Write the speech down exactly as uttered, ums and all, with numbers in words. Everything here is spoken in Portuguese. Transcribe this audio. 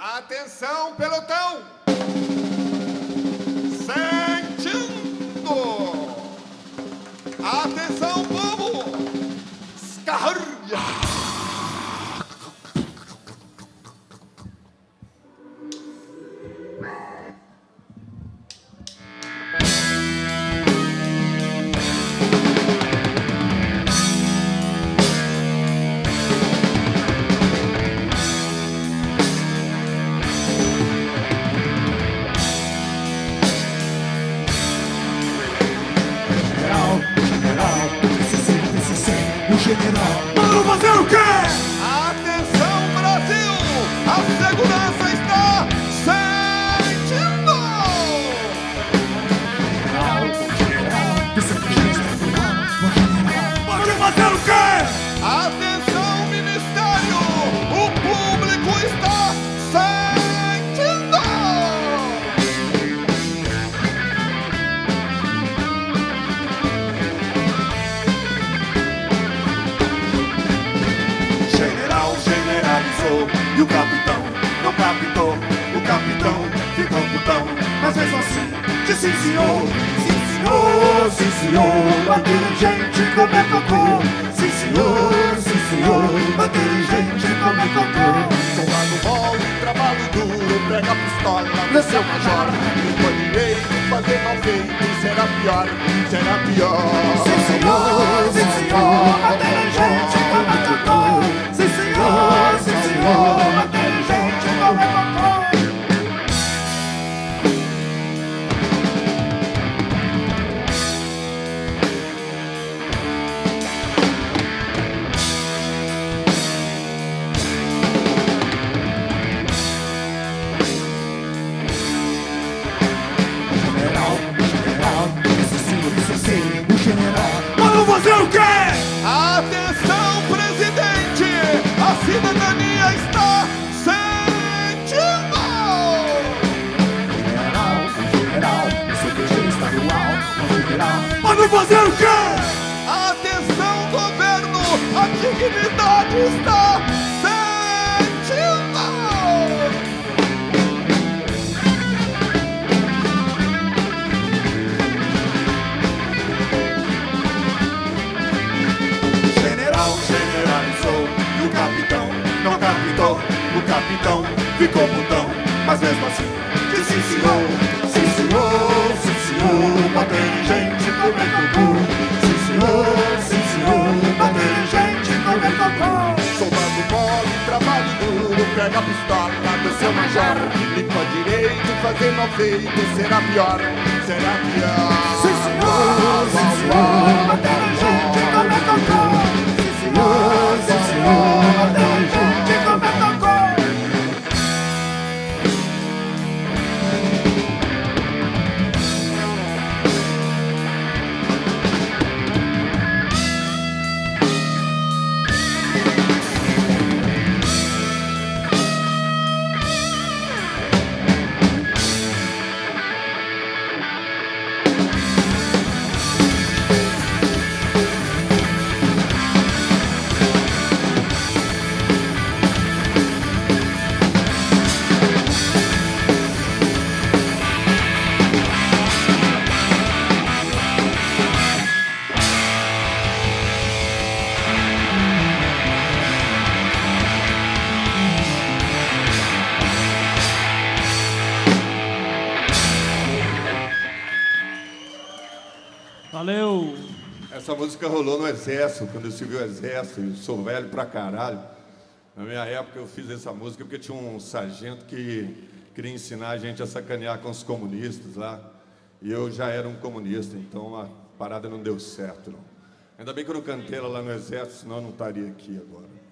Atenção, pelotão! Sentindo! Atenção, povo! Escarra! General, vamos fazer o quê? Atenção, Brasil! A segurança está sentindo! General, vamos fazer o quê? Atenção, Ministério! O público está sentindo! E o capitão não captou, o capitão ficou putão, mas mesmo assim disse sim senhor, sim senhor, sim senhor, bater gente como é cocô, sim senhor, sim senhor, bater gente como é cocô. Soldado mole, trabalho duro, pega a pistola, desceu major, limpa direito, fazer mal feito, será pior, será pior. Sim senhor, sim senhor, bater gente como é cocô, sim senhor, sim senhor, bater gente como é cocô. General, general, isso sim, isso sim, o general. Vamos fazer o quê? Atenção, presidente! A cidadania está sentindo! General, general, isso que é estadual, general. Vamos fazer o quê? Atenção, governo! A dignidade está sentindo! General, generalizou, e o capitão não captou, o capitão ficou putão, mas mesmo assim disse sim senhor, sim senhor, sim senhor, bater gente como é cocô, sim senhor, sim senhor, bater gente como é cocô. Soldado mole, trabalho duro, pega a pistola do seu major, limpa direito, fazer mal feito, será pior, será pior. Sim senhor, sim senhor, bater gente como é cocô, sim senhor, sim senhor, bater gente como é cocô. Valeu! Essa música rolou no Exército, quando eu servi o Exército, eu sou velho pra caralho. Na minha época eu fiz essa música porque tinha um sargento que queria ensinar a gente a sacanear com os comunistas lá. E eu já era um comunista, então a parada não deu certo, não. Ainda bem que eu não cantei ela lá no Exército, senão eu não estaria aqui agora.